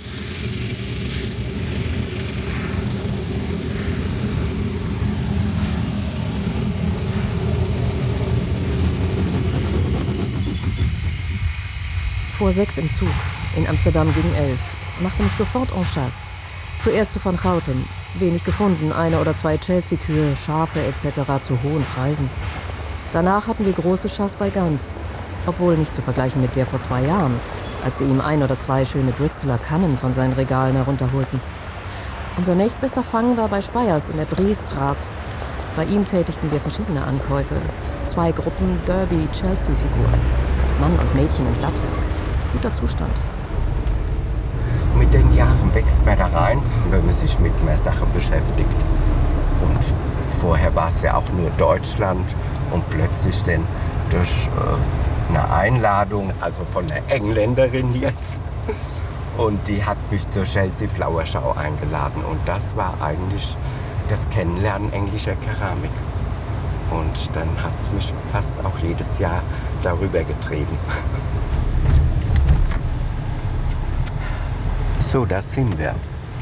Vor 6 im Zug, in Amsterdam gegen 11, machte mich sofort en chasse. Zuerst zu Van Gouten, wenig gefunden, 1 oder 2 Chelsea-Kühe, Schafe etc. zu hohen Preisen. Danach hatten wir große Chasse bei Ganz, obwohl nicht zu vergleichen mit der vor 2 Jahren, als wir ihm 1 oder 2 schöne Bristoler Kannen von seinen Regalen herunterholten. Unser nächstbester Fang war bei Speyers in der Briestraat. Bei ihm tätigten wir verschiedene Ankäufe, 2 Gruppen Derby-Chelsea-Figuren, Mann und Mädchen im Blattwerk. Guter Zustand. Mit den Jahren wächst man da rein, wenn man sich mit mehr Sachen beschäftigt. Und vorher war es ja auch nur Deutschland und plötzlich dann durch eine Einladung, also von einer Engländerin jetzt. Und die hat mich zur Chelsea Flower Show eingeladen. Und das war eigentlich das Kennenlernen englischer Keramik. Und dann hat es mich fast auch jedes Jahr darüber getrieben. So, da sind wir.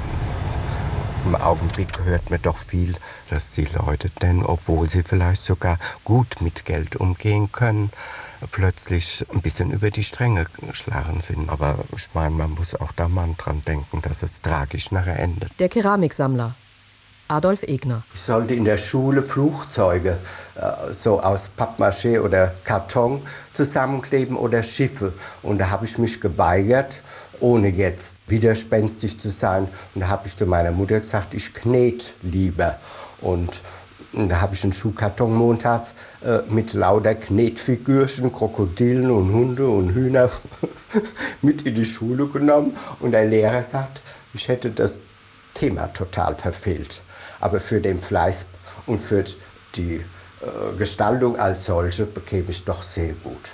Im Augenblick hört man doch viel, dass die Leute denn, obwohl sie vielleicht sogar gut mit Geld umgehen können, plötzlich ein bisschen über die Stränge geschlagen sind. Aber ich meine, man muss auch da mal dran denken, dass es tragisch nachher endet. Der Keramiksammler Adolf Egner. Ich sollte in der Schule Flugzeuge so aus Pappmaché oder Karton zusammenkleben oder Schiffe. Und da habe ich mich geweigert, ohne jetzt widerspenstig zu sein. Und da habe ich zu meiner Mutter gesagt, ich knete lieber. Und da habe ich einen Schuhkarton montags mit lauter Knetfigürchen, Krokodilen und Hunde und Hühner mit in die Schule genommen. Und der Lehrer sagt, ich hätte das Thema total verfehlt. Aber für den Fleiß und für die Gestaltung als solche bekäme ich doch sehr gut.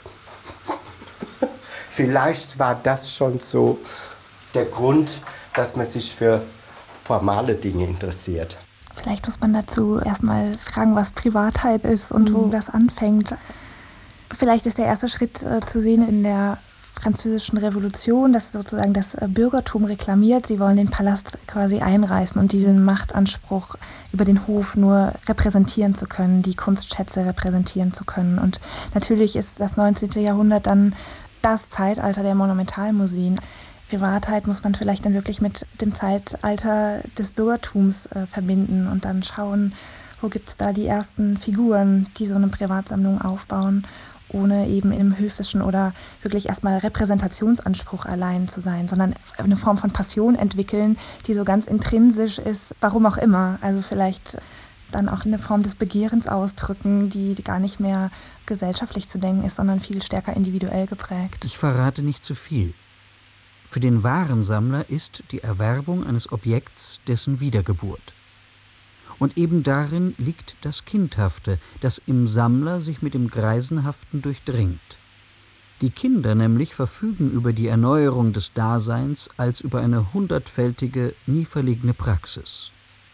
Vielleicht war das schon so der Grund, dass man sich für formale Dinge interessiert. Vielleicht muss man dazu erstmal fragen, was Privatheit ist und wo das anfängt. Vielleicht ist der erste Schritt zu sehen in der Französischen Revolution, dass sozusagen das Bürgertum reklamiert, sie wollen den Palast quasi einreißen und diesen Machtanspruch über den Hof nur repräsentieren zu können, die Kunstschätze repräsentieren zu können. Und natürlich ist das 19. Jahrhundert dann das Zeitalter der Monumentalmuseen. Privatheit muss man vielleicht dann wirklich mit dem Zeitalter des Bürgertums verbinden und dann schauen, wo gibt es da die ersten Figuren, die so eine Privatsammlung aufbauen, ohne eben im höfischen oder wirklich erstmal Repräsentationsanspruch allein zu sein, sondern eine Form von Passion entwickeln, die so ganz intrinsisch ist, warum auch immer. Also vielleicht dann auch eine Form des Begehrens ausdrücken, die gar nicht mehr gesellschaftlich zu denken ist, sondern viel stärker individuell geprägt. Ich verrate nicht zu viel. Für den wahren Sammler ist die Erwerbung eines Objekts dessen Wiedergeburt. Und eben darin liegt das Kindhafte, das im Sammler sich mit dem Greisenhaften durchdringt. Die Kinder nämlich verfügen über die Erneuerung des Daseins als über eine hundertfältige, nie verlegene Praxis.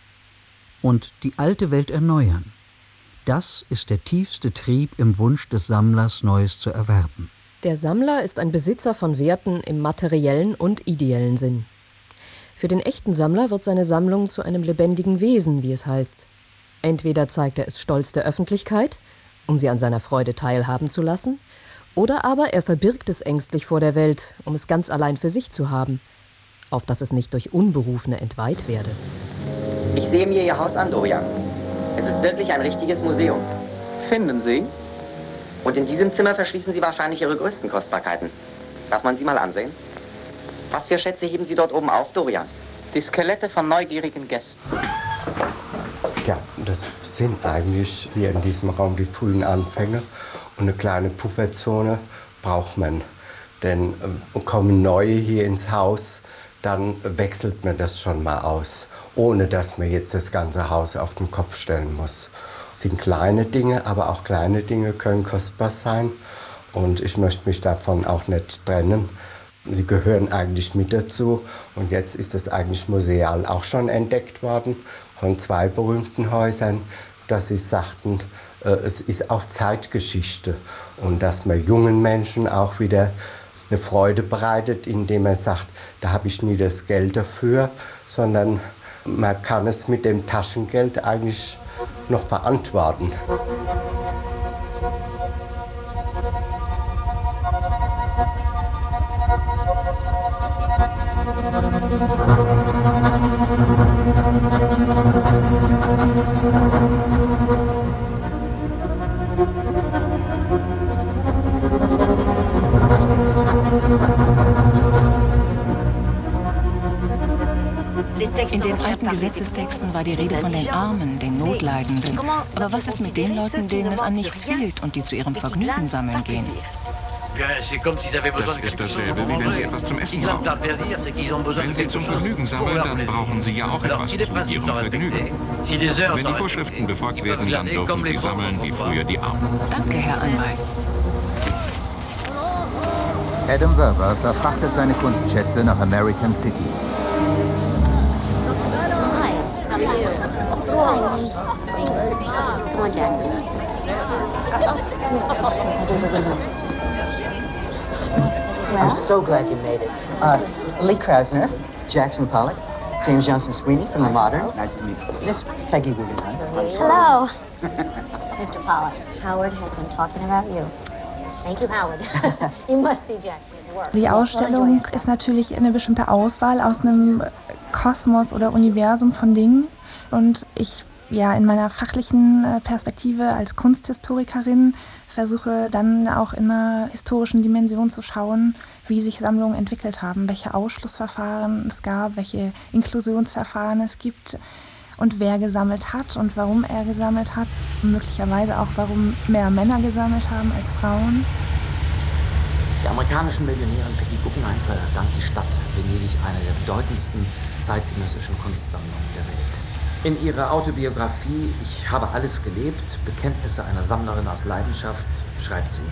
Und die alte Welt erneuern, das ist der tiefste Trieb im Wunsch des Sammlers, Neues zu erwerben. Der Sammler ist ein Besitzer von Werten im materiellen und ideellen Sinn. Für den echten Sammler wird seine Sammlung zu einem lebendigen Wesen, wie es heißt. Entweder zeigt er es stolz der Öffentlichkeit, um sie an seiner Freude teilhaben zu lassen, oder aber er verbirgt es ängstlich vor der Welt, um es ganz allein für sich zu haben, auf dass es nicht durch Unberufene entweiht werde. Ich sehe mir Ihr Haus an, Dorian. Es ist wirklich ein richtiges Museum. Finden Sie? Und in diesem Zimmer verschließen Sie wahrscheinlich Ihre größten Kostbarkeiten. Darf man sie mal ansehen? Was für Schätze heben Sie dort oben auf, Dorian? Die Skelette von neugierigen Gästen. Ja, das sind eigentlich hier in diesem Raum die frühen Anfänge. Und eine kleine Pufferzone braucht man. Denn kommen Neue hier ins Haus, dann wechselt man das schon mal aus, ohne dass man jetzt das ganze Haus auf den Kopf stellen muss. Es sind kleine Dinge, aber auch kleine Dinge können kostbar sein. Und ich möchte mich davon auch nicht trennen. Sie gehören eigentlich mit dazu. Und jetzt ist das eigentlich museal auch schon entdeckt worden von 2 berühmten Häusern, dass sie sagten, es ist auch Zeitgeschichte. Und dass man jungen Menschen auch wieder eine Freude bereitet, indem man sagt, da habe ich nie das Geld dafür, sondern man kann es mit dem Taschengeld eigentlich noch verantworten. In den alten Gesetzestexten war die Rede von den Armen, den Notleidenden. Aber was ist mit den Leuten, denen es an nichts fehlt und die zu ihrem Vergnügen sammeln gehen? Das ist dasselbe, wie wenn Sie etwas zum Essen brauchen. Wenn Sie zum Vergnügen sammeln, dann brauchen Sie ja auch etwas zu Ihrem Vergnügen. Wenn die Vorschriften befolgt werden, dann dürfen Sie sammeln wie früher die Armen. Danke, Herr Anwalt. Adam Verver verfrachtet seine Kunstschätze nach American City. How are you? Come on, Jackson. I'm so glad you made it. Lee Krasner, Jackson Pollock, James Johnson Sweeney from The Modern. Nice to meet you. Miss Peggy Guggenheim. Hello. Mr. Pollock, Howard has been talking about you. Thank you, Howard. You must see Jackson's work. Die Ausstellung ist natürlich eine bestimmte Auswahl aus einem Kosmos oder Universum von Dingen. Und ich in meiner fachlichen Perspektive als Kunsthistorikerin versuche dann auch in einer historischen Dimension zu schauen, wie sich Sammlungen entwickelt haben, welche Ausschlussverfahren es gab, welche Inklusionsverfahren es gibt und wer gesammelt hat und warum er gesammelt hat. Und möglicherweise auch, warum mehr Männer gesammelt haben als Frauen. Der amerikanischen Millionärin Peggy Guggenheim verdankt die Stadt Venedig eine der bedeutendsten zeitgenössischen Kunstsammlungen der Welt. In ihrer Autobiografie »Ich habe alles gelebt, Bekenntnisse einer Sammlerin aus Leidenschaft« schreibt sie: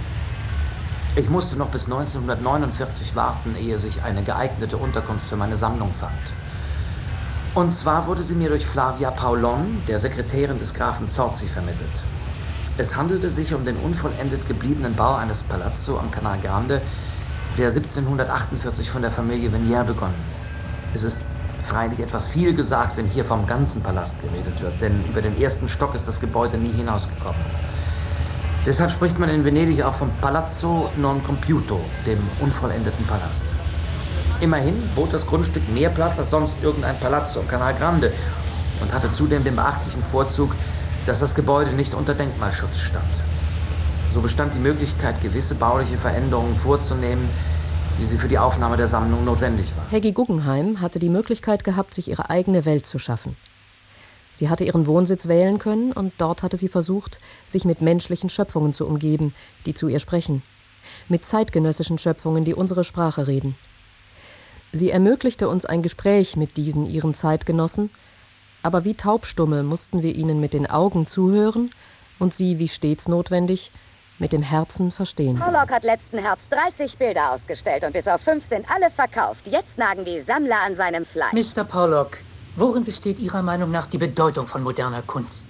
Ich musste noch bis 1949 warten, ehe sich eine geeignete Unterkunft für meine Sammlung fand. Und zwar wurde sie mir durch Flavia Paulon, der Sekretärin des Grafen Zorzi, vermittelt. Es handelte sich um den unvollendet gebliebenen Bau eines Palazzo am Canal Grande, der 1748 von der Familie Venier begonnen. Es ist freilich etwas viel gesagt, wenn hier vom ganzen Palast geredet wird, denn über den ersten Stock ist das Gebäude nie hinausgekommen. Deshalb spricht man in Venedig auch vom Palazzo non compiuto, dem unvollendeten Palast. Immerhin bot das Grundstück mehr Platz als sonst irgendein Palazzo am Canal Grande und hatte zudem den beachtlichen Vorzug, dass das Gebäude nicht unter Denkmalschutz stand. So bestand die Möglichkeit, gewisse bauliche Veränderungen vorzunehmen, wie sie für die Aufnahme der Sammlung notwendig war. Peggy Guggenheim hatte die Möglichkeit gehabt, sich ihre eigene Welt zu schaffen. Sie hatte ihren Wohnsitz wählen können und dort hatte sie versucht, sich mit menschlichen Schöpfungen zu umgeben, die zu ihr sprechen. Mit zeitgenössischen Schöpfungen, die unsere Sprache reden. Sie ermöglichte uns ein Gespräch mit diesen ihren Zeitgenossen, aber wie Taubstumme mussten wir ihnen mit den Augen zuhören und sie, wie stets notwendig, mit dem Herzen verstehen. Pollock hat letzten Herbst 30 Bilder ausgestellt und bis auf 5 sind alle verkauft. Jetzt nagen die Sammler an seinem Fleisch. Mr. Pollock, worin besteht Ihrer Meinung nach die Bedeutung von moderner Kunst?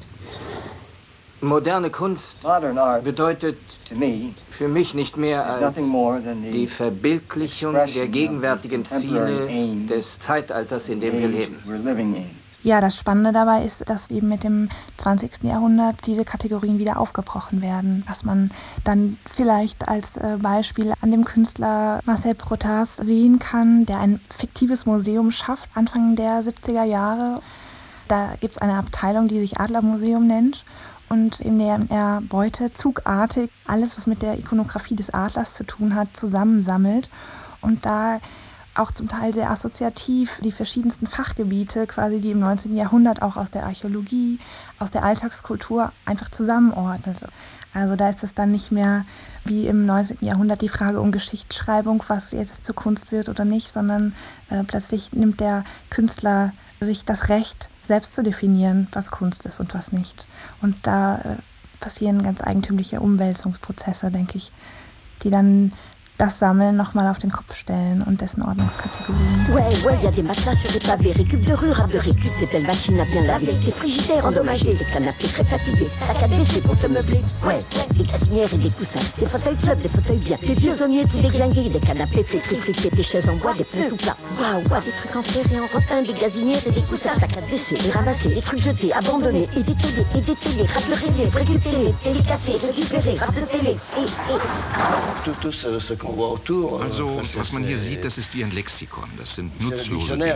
Moderne Kunst bedeutet für mich nicht mehr als die Verbildlichung der gegenwärtigen Ziele des Zeitalters, in dem wir leben. Ja, das Spannende dabei ist, dass eben mit dem 20. Jahrhundert diese Kategorien wieder aufgebrochen werden. Was man dann vielleicht als Beispiel an dem Künstler Marcel Protas sehen kann, der ein fiktives Museum schafft, Anfang der 70er Jahre. Da gibt es eine Abteilung, die sich Adlermuseum nennt und in der er Beute zugartig alles, was mit der Ikonografie des Adlers zu tun hat, zusammensammelt und da auch zum Teil sehr assoziativ die verschiedensten Fachgebiete, quasi die im 19. Jahrhundert auch aus der Archäologie, aus der Alltagskultur einfach zusammenordnet. Also da ist es dann nicht mehr wie im 19. Jahrhundert die Frage um Geschichtsschreibung, was jetzt zur Kunst wird oder nicht, sondern plötzlich nimmt der Künstler sich das Recht, selbst zu definieren, was Kunst ist und was nicht. Und da passieren ganz eigentümliche Umwälzungsprozesse, denke ich, die dann das Sammeln nochmal auf den Kopf stellen und dessen Ordnungskategorien. Ouais, y a des matelas sur des pavés, récup de rue, rap de récup, des belles machines à bien laver, des frigidaires endommagés, des canapés très fatigués, sac à WC pour te meubler, ouais, des glacières et des coussins, des fauteuils clubs, des fauteuils bien, des vieux sommiers tout déglingués, des canapés flétrifiés, des chaises en bois, des pneus tout plats, waouh, des trucs en fer et en rotin, des gazinières et des coussins, sac à WC, les ramassés, les trucs jetés, abandonnés, et des télés, rap de relief, récupérés, télé cassés, récupérés, rap de télé, Tout ce qu'on voit autour. Also, was man hier sieht, das ist wie ein Lexikon. Das sind nutzlose Dinge.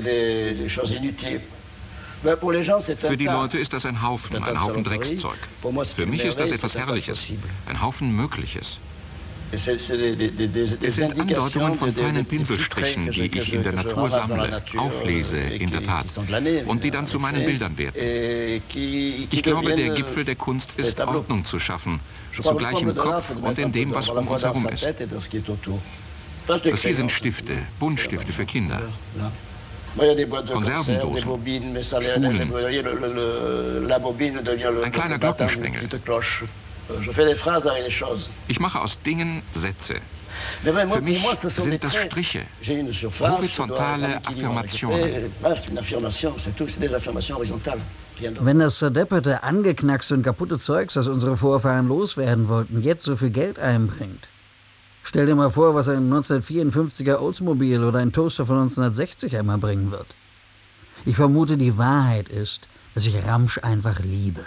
Für die Leute ist das ein Haufen Dreckszeug. Für mich ist das etwas Herrliches, ein Haufen Mögliches. Es sind Andeutungen von feinen Pinselstrichen, die ich in der Natur sammle, auflese in der Tat, und die dann zu meinen Bildern werden. Ich glaube, der Gipfel der Kunst ist, Ordnung zu schaffen, zugleich im Kopf und in dem, was um uns herum ist. Das hier sind Stifte, Buntstifte für Kinder. Konservendosen, Spulen, ein kleiner Glockenschwengel. Ich mache aus Dingen Sätze. Für mich sind das Striche, horizontale Affirmationen. Wenn das zerdepperte, angeknackste und kaputte Zeugs, das unsere Vorfahren loswerden wollten, jetzt so viel Geld einbringt. Stell dir mal vor, was ein 1954er Oldsmobile oder ein Toaster von 1960 einmal bringen wird. Ich vermute, die Wahrheit ist, dass ich Ramsch einfach liebe.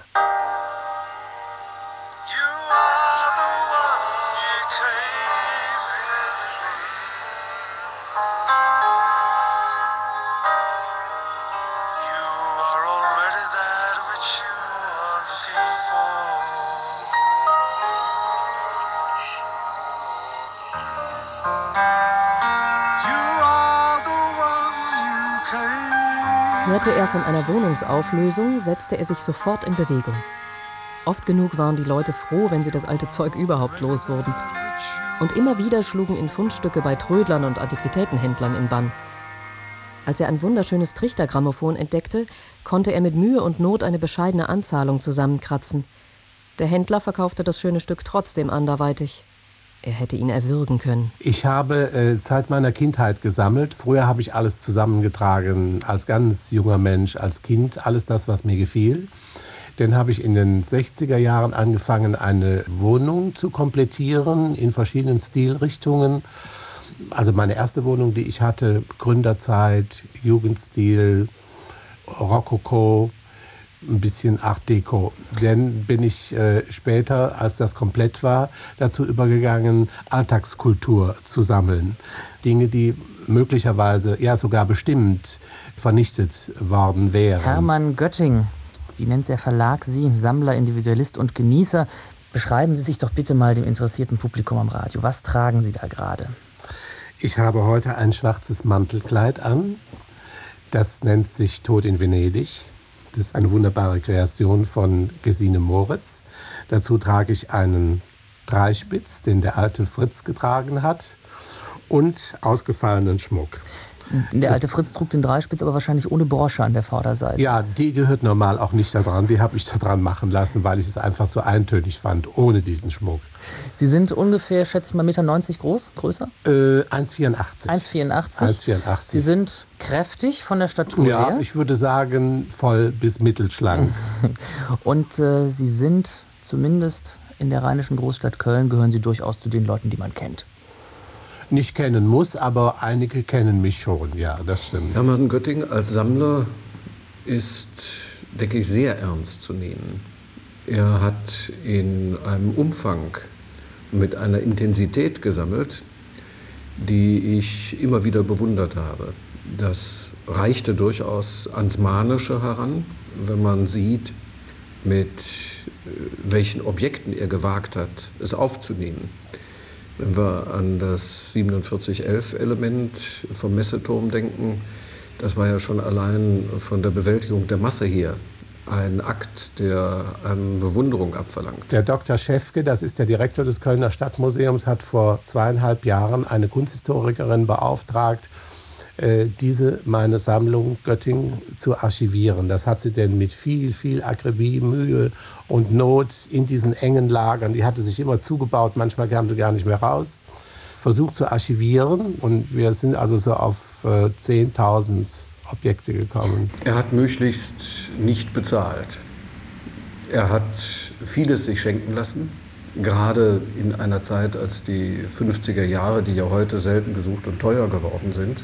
Hörte er von einer Wohnungsauflösung, setzte er sich sofort in Bewegung. Oft genug waren die Leute froh, wenn sie das alte Zeug überhaupt los wurden. Und immer wieder schlugen ihn Fundstücke bei Trödlern und Antiquitätenhändlern in Bann. Als er ein wunderschönes Trichtergrammophon entdeckte, konnte er mit Mühe und Not eine bescheidene Anzahlung zusammenkratzen. Der Händler verkaufte das schöne Stück trotzdem anderweitig. Er hätte ihn erwürgen können. Ich habe seit meiner Kindheit gesammelt. Früher habe ich alles zusammengetragen, als ganz junger Mensch, als Kind, alles das, was mir gefiel. Dann habe ich in den 60er Jahren angefangen, eine Wohnung zu komplettieren in verschiedenen Stilrichtungen. Also meine erste Wohnung, die ich hatte, Gründerzeit, Jugendstil, Rokoko, ein bisschen Art Deco. Dann bin ich später, als das komplett war, dazu übergegangen, Alltagskultur zu sammeln. Dinge, die möglicherweise, ja sogar bestimmt vernichtet worden wären. Hermann Götting, wie nennt der Verlag Sie? Sammler, Individualist und Genießer. Beschreiben Sie sich doch bitte mal dem interessierten Publikum am Radio. Was tragen Sie da gerade? Ich habe heute ein schwarzes Mantelkleid an. Das nennt sich Tod in Venedig. Das ist eine wunderbare Kreation von Gesine Moritz. Dazu trage ich einen Dreispitz, den der alte Fritz getragen hat, und ausgefallenen Schmuck. Der alte Fritz trug den Dreispitz, aber wahrscheinlich ohne Brosche an der Vorderseite. Ja, die gehört normal auch nicht da dran. Die habe ich da dran machen lassen, weil ich es einfach zu eintönig fand, ohne diesen Schmuck. Sie sind ungefähr, schätze ich mal, 1,90 Meter groß, größer? 1,84. 1,84. Sie sind kräftig von der Statur her? Ja, ich würde sagen, voll bis mittelschlank. Und Sie sind zumindest in der rheinischen Großstadt Köln, gehören Sie durchaus zu den Leuten, die man kennt. Nicht kennen muss, aber einige kennen mich schon, ja, das stimmt. Hermann Götting als Sammler ist, denke ich, sehr ernst zu nehmen. Er hat in einem Umfang mit einer Intensität gesammelt, die ich immer wieder bewundert habe. Das reichte durchaus ans Manische heran, wenn man sieht, mit welchen Objekten er gewagt hat, es aufzunehmen. Wenn wir an das 4711-Element vom Messeturm denken, das war ja schon allein von der Bewältigung der Masse her ein Akt, der einem Bewunderung abverlangt. Der Dr. Schäfke, das ist der Direktor des Kölner Stadtmuseums, hat vor 2,5 Jahren eine Kunsthistorikerin beauftragt, diese meine Sammlung Götting zu archivieren. Das hat sie denn mit viel, viel Akribie, Mühe und Not in diesen engen Lagern, die hatte sich immer zugebaut, manchmal kamen sie gar nicht mehr raus, versucht zu archivieren. Und wir sind also so auf 10.000 Objekte gekommen. Er hat möglichst nicht bezahlt. Er hat vieles sich schenken lassen. Gerade in einer Zeit, als die 50er Jahre, die ja heute selten gesucht und teuer geworden sind,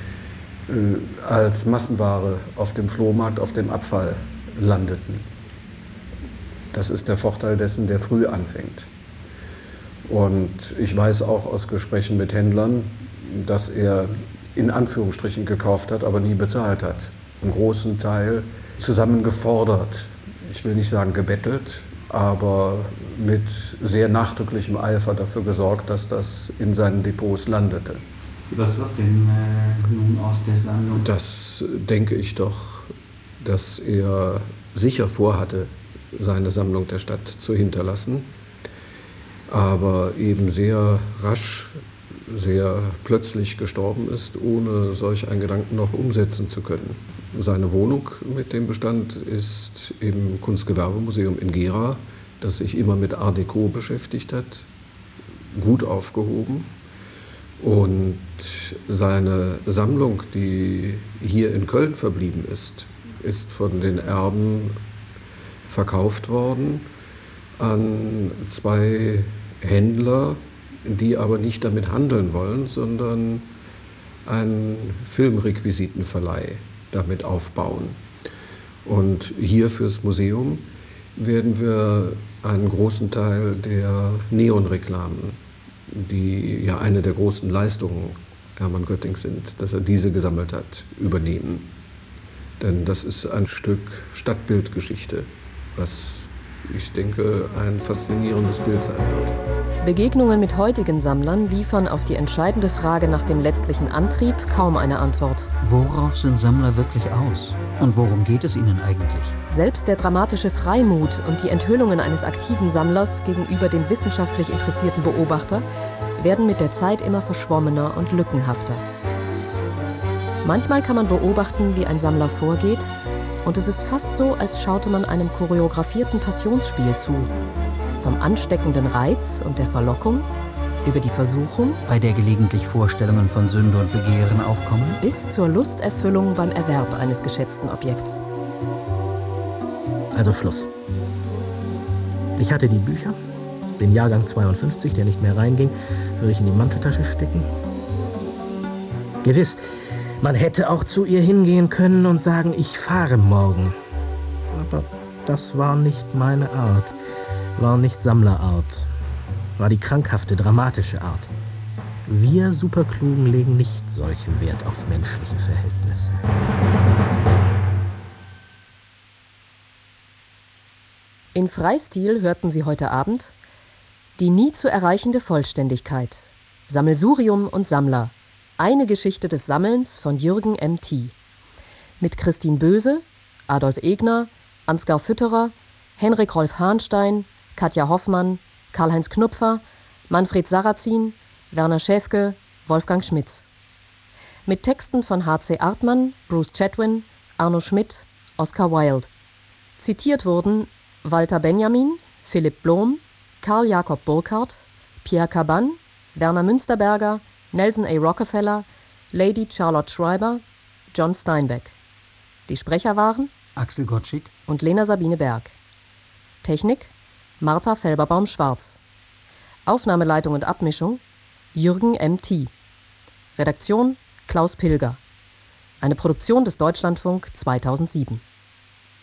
als Massenware auf dem Flohmarkt, auf dem Abfall landeten. Das ist der Vorteil dessen, der früh anfängt. Und ich weiß auch aus Gesprächen mit Händlern, dass er in Anführungsstrichen gekauft hat, aber nie bezahlt hat. Einen großen Teil zusammengefordert. Ich will nicht sagen gebettelt, aber mit sehr nachdrücklichem Eifer dafür gesorgt, dass das in seinen Depots landete. Was wird denn nun aus der Sammlung? Das denke ich doch, dass er sicher vorhatte, seine Sammlung der Stadt zu hinterlassen, aber eben sehr rasch, sehr plötzlich gestorben ist, ohne solch einen Gedanken noch umsetzen zu können. Seine Wohnung mit dem Bestand ist im Kunstgewerbemuseum in Gera, das sich immer mit Art Deco beschäftigt hat, gut aufgehoben. Und seine Sammlung, die hier in Köln verblieben ist, ist von den Erben verkauft worden an 2 Händler, die aber nicht damit handeln wollen, sondern einen Filmrequisitenverleih damit aufbauen. Und hier fürs Museum werden wir einen großen Teil der Neonreklamen, die ja eine der großen Leistungen Hermann Göttings sind, dass er diese gesammelt hat, übernehmen. Denn das ist ein Stück Stadtbildgeschichte, was, ich denke, ein faszinierendes Bild sein wird. Begegnungen mit heutigen Sammlern liefern auf die entscheidende Frage nach dem letztlichen Antrieb kaum eine Antwort. Worauf sind Sammler wirklich aus? Und worum geht es ihnen eigentlich? Selbst der dramatische Freimut und die Enthüllungen eines aktiven Sammlers gegenüber dem wissenschaftlich interessierten Beobachter werden mit der Zeit immer verschwommener und lückenhafter. Manchmal kann man beobachten, wie ein Sammler vorgeht, und es ist fast so, als schaute man einem choreografierten Passionsspiel zu. Vom ansteckenden Reiz und der Verlockung, über die Versuchung, bei der gelegentlich Vorstellungen von Sünde und Begehren aufkommen, bis zur Lusterfüllung beim Erwerb eines geschätzten Objekts. Also Schluss. Ich hatte die Bücher, den Jahrgang 52, der nicht mehr reinging, würde ich in die Manteltasche stecken. Gewiss, man hätte auch zu ihr hingehen können und sagen, ich fahre morgen. Aber das war nicht meine Art, war nicht Sammlerart, war die krankhafte, dramatische Art. Wir Superklugen legen nicht solchen Wert auf menschliche Verhältnisse. In Freistil hörten Sie heute Abend Die nie zu erreichende Vollständigkeit. Sammelsurium und Sammler. Eine Geschichte des Sammelns von Jürgen M.T. Mit Christine Böse, Adolf Egner, Ansgar Fütterer, Henrik Rolf Hahnstein, Katja Hoffmann, Karl-Heinz Knupfer, Manfred Sarrazin, Werner Schäfke, Wolfgang Schmitz. Mit Texten von H.C. Artmann, Bruce Chatwin, Arno Schmidt, Oscar Wilde. Zitiert wurden Walter Benjamin, Philipp Blom, Karl Jakob Burkhardt, Pierre Cabanne, Werner Münsterberger, Nelson A. Rockefeller, Lady Charlotte Schreiber, John Steinbeck. Die Sprecher waren Axel Gottschig und Lena Sabine Berg. Technik Martha Felberbaum-Schwarz. Aufnahmeleitung und Abmischung Jürgen M.T. Redaktion Klaus Pilger. Eine Produktion des Deutschlandfunk 2007.